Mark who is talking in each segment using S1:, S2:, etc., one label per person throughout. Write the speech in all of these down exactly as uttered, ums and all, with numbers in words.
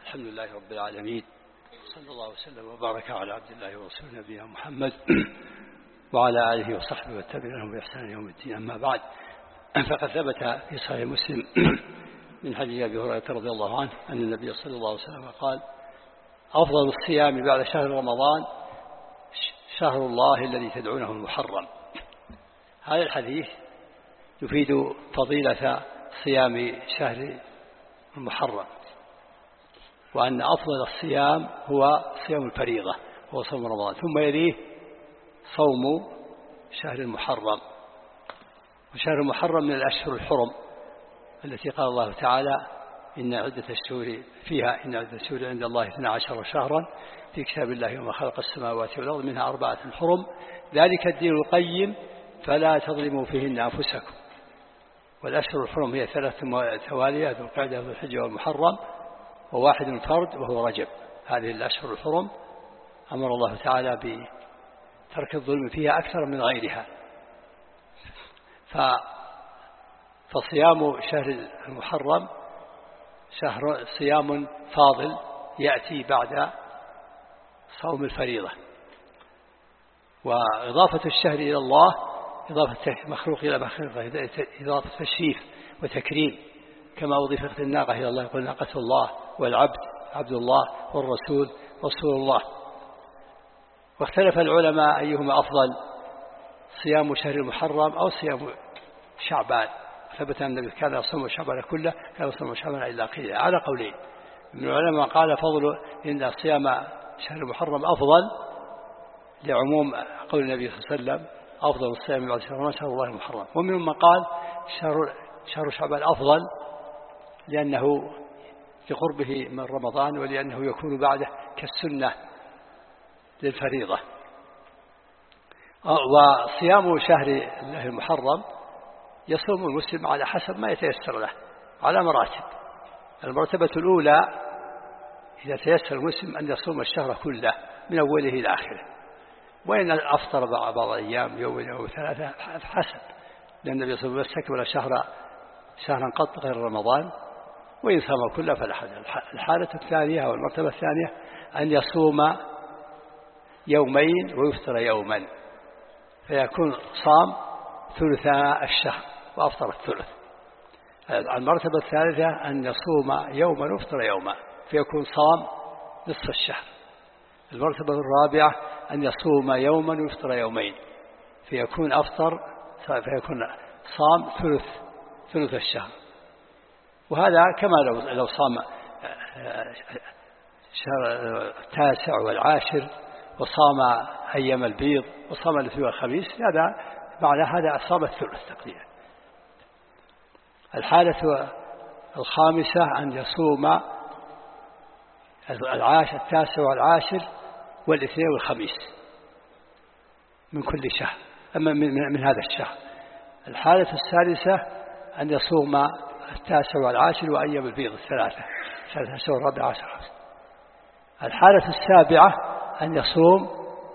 S1: الحمد لله رب العالمين، صلى الله وسلم وبارك على عبد الله ورسوله نبينا محمد وعلى آله وصحبه والتابعين لهم بإحسان يوم الدين. أما بعد، فقد ثبت في صحيح مسلم من حديث أبي هريرة رضي الله عنه أن النبي صلى الله عليه وسلم قال: أفضل الصيام بعد شهر رمضان شهر الله الذي تدعونه المحرم. هذا الحديث يفيد فضيلة صيام شهر المحرم، وأن أفضل الصيام هو صيام الفريضة هو صوم رمضان، ثم يليه صوم شهر المحرم. وشهر المحرم من الأشهر الحرم التي قال الله تعالى: إن عدة الشهور فيها إن عدة الشهور عند الله اثنا عشر شهرا في كتاب الله وما خلق السماوات والأرض منها أربعة حرم ذلك الدين القيم فلا تظلموا فيهن أنفسكم. والأشهر الحرم هي ثلاث توالية: ذو القعدة وذو الحجة والمحرم، وواحد فرد وهو رجب. هذه الأشهر الحرم أمر الله تعالى بترك الظلم فيها أكثر من غيرها. فصيام شهر المحرم شهر صيام فاضل يأتي بعد صوم الفريضة. وإضافة الشهر إلى الله إضافة مخلوق إلى مخلوق، إضافة تشريف وتكريم، كما أضيفت الناقة إلى الله يقول ناقة الله، والعبد عبد الله، والرسول رسول الله. واختلف العلماء أيهما أفضل، صيام شهر المحرم أو صيام شعبان. ثبت أن النبي كان يصوم شعبان كله، كان يصوم شعبان إلا قليلا، على قولين. من العلماء قال فضل إن صيام شهر المحرم أفضل لعموم قول النبي صلى الله عليه وسلم: أفضل الصيام بعد شهر رمضان شهر الله المحرم. ومنهم من قال شهر شهر شعبان أفضل لأنه لقربه من رمضان، ولأنه يكون بعده كالسنة للفريضة. وصيام شهر الله المحرم يصوم المسلم على حسب ما يتيسر له على مراتب. المرتبة الأولى إذا تيسر المسلم أن يصوم الشهر كله من أوله إلى آخره، وإن أفطر بعض الأيام يوم أو ثلاثة حسب، لأن النبي صلى الله عليه وسلم استكمل شهر شهرا قط غير رمضان، وإن صام كله فلا حرج. الحالة الثانية أو المرتبة الثانية أن يصوم يومين ويفطر يوما، فيكون صام ثلثاء الشهر وأفطر الثلث. المرتبة الثالثة أن يصوم يوما ويفطر يوما، فيكون صام نصف الشهر. المرتبة الرابعة أن يصوم يوما ويفطر يومين، فيكون أفطر فيكون صام ثلث ثلث الشهر. وهذا كما لو لو صام شهر التاسع والعاشر وصام أيام البيض وصام الاثنين والخميس، هذا معنى هذا صام الثلث تقريبا. الحالة الخامسة أن يصوم العاشر التاسع والعاشر والاثنين والخميس من كل شهر، أما من, من هذا الشهر. الحالة السادسة أن يصوم التاسع والعاشر وأيام البيض الثلاثة ثلاثة عشر والرابع عشر. الحالة السابعة أن يصوم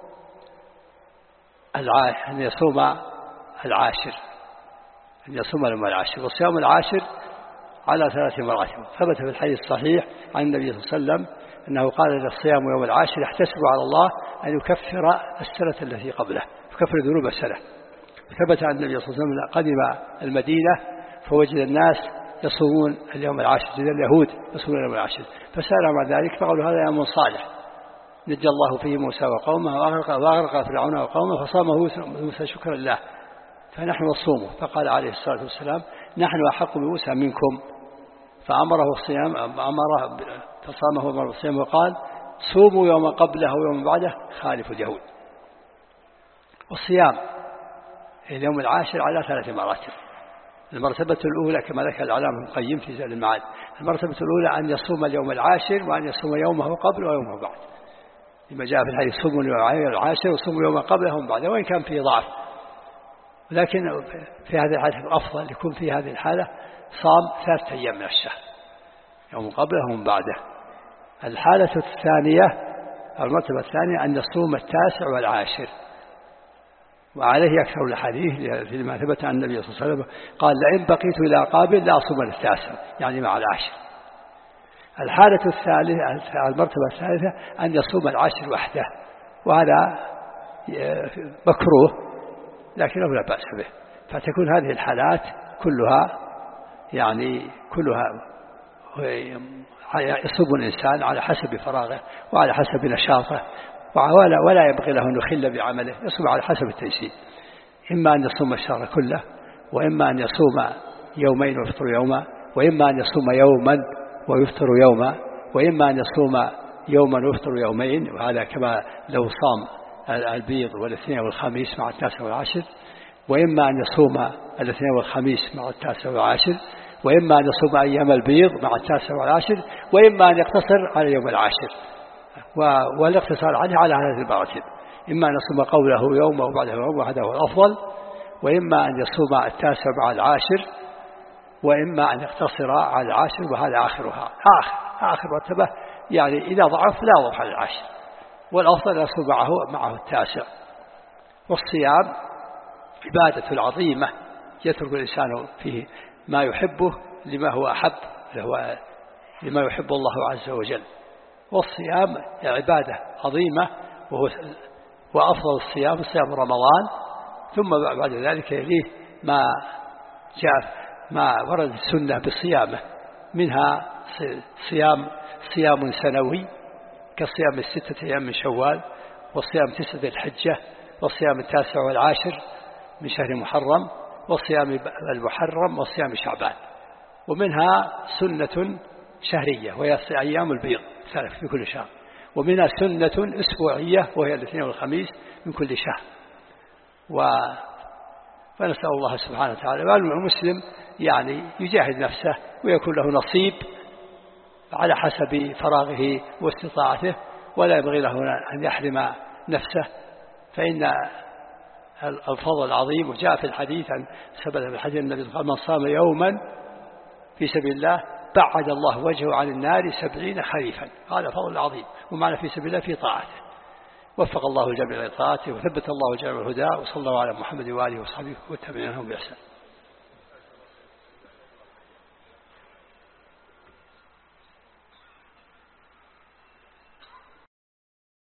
S1: العاشر أن يصوم العاشر أن يصوم يوم العاشر. وصيام العاشر على ثلاث مراتب. ثبت في الحديث الصحيح عن النبي صلى الله عليه وسلم أنه قال للصيام يوم العاشر يحتسب على الله أن يكفر السنة التي قبله، يكفر ذنوب السنة. ثبت عن النبي صلى الله عليه وسلم قدم المدينة فوجد الناس يصومون اليوم العاشر، جد اليهود يصومون اليوم العاشر، فسألهم عن ذلك فقالوا هذا يوم صالح نجى الله فيه موسى وقومه وأغرق, وأغرق فرعون وقومه فصامه موسى شكرا له فنحن نصومه. فقال عليه الصلاة والسلام: نحن أحق بموسى منكم، فأمره الصيام أمره فصامه وأمره الصيام، وقال: صوموا يوم قبله ويوم بعده خالف اليهود. والصيام اليوم العاشر على ثلاث مراتب. المرتبة الأولى كما ذكر العلامة ابن القيم في زاد المعاد، المرتبة الأولى أن يصوم اليوم العاشر وأن يصوم يومه قبل ويومه بعد، لما جاء في الحديث: صوموا اليوم العاشر وصوموا يوم قبله ويوم بعده، وإن كان فيه ضعف، ولكن في هذه الحالة أفضل يكون في هذه الحالة صام ثلاثة أيام من الشهر، يوم قبله ويوم بعده. الحالة الثانية المرتبة الثانية أن يصوم التاسع والعاشر، وعليه أكثر الحديث لما ثبت عن النبي صلى الله عليه وسلم قال: لئن بقيت إلى قابل لا أصوم التاسع، يعني مع العاشر. الحالة الثالثة المرتبة الثالثة أن يصوم العشر وحده، وهذا مكروه لكنه لا بأس به. فتكون هذه الحالات كلها يعني كلها يصوم الإنسان على حسب فراغه وعلى حسب نشاطه، ولا ولا يبغي له أن يخل بعمله، يصوم على حسب التيسير، إما أن يصوم الشهر كله، وإما أن يصوم يومين ويفطر يوما، وإما أن يصوم يوما ويفطر يوما، وإما أن يصوم يوما ويفطر يومين، وهذا كما لو صام البيض والاثنين والخميس مع التاسع والعاشر، وإما أن يصوم الاثنين والخميس مع التاسع والعاشر، وإما أن يصوم أيام البيض مع التاسع والعاشر، وإما أن يقتصر على يوم العاشر، والاقتصار عليه على هذه المراتب، إما أن يصوم قوله يوم وبعده يوم وهذا هو الأفضل، وإما أن يصوم التاسع مع العاشر، وإما أن يقتصر على العاشر وهذا آخرها آخر آخر مرتبة، يعني إذا ضعف لا يضعف على العاشر، والأفضل يصوم معه معه التاسع. والصيام عبادة عظيمة يترك الإنسان فيه ما يحبه لما هو أحب لما يحب الله عز وجل. والصيام عبادة عظيمة، وهو وأفضل الصيام صيام رمضان، ثم بعد ذلك يليه ما جاء ما ورد السنة بصيامه، منها صيام صيام سنوي كصيام الستة أيام من شوال، وصيام تسعة الحجة، وصيام التاسع والعاشر من شهر محرم، وصيام المحرم، وصيام شعبان. ومنها سنة شهرية وهي أيام البيض ثلاث في كل شهر، ومنها سنة أسبوعية وهي الاثنين والخميس من كل شهر. و... فنسأل الله سبحانه وتعالى والمسلم يعني يجاهد نفسه ويكون له نصيب على حسب فراغه واستطاعته، ولا يبغي له أن يحرم نفسه، فإن الفضل العظيم. وجاء في الحديث عن ثبت في الحديث النبي قال من صام يوما في سبيل الله بعد الله وجهه عن النار سبعين خريفا، هذا فضل عظيم، ومعنى في سبيل الله في طاعته. وفق الله الجميع لطاعته، وثبت الله الجميع الهدى، وصلى الله على محمد وآله وصحبه والتابعين لهم بإحسان.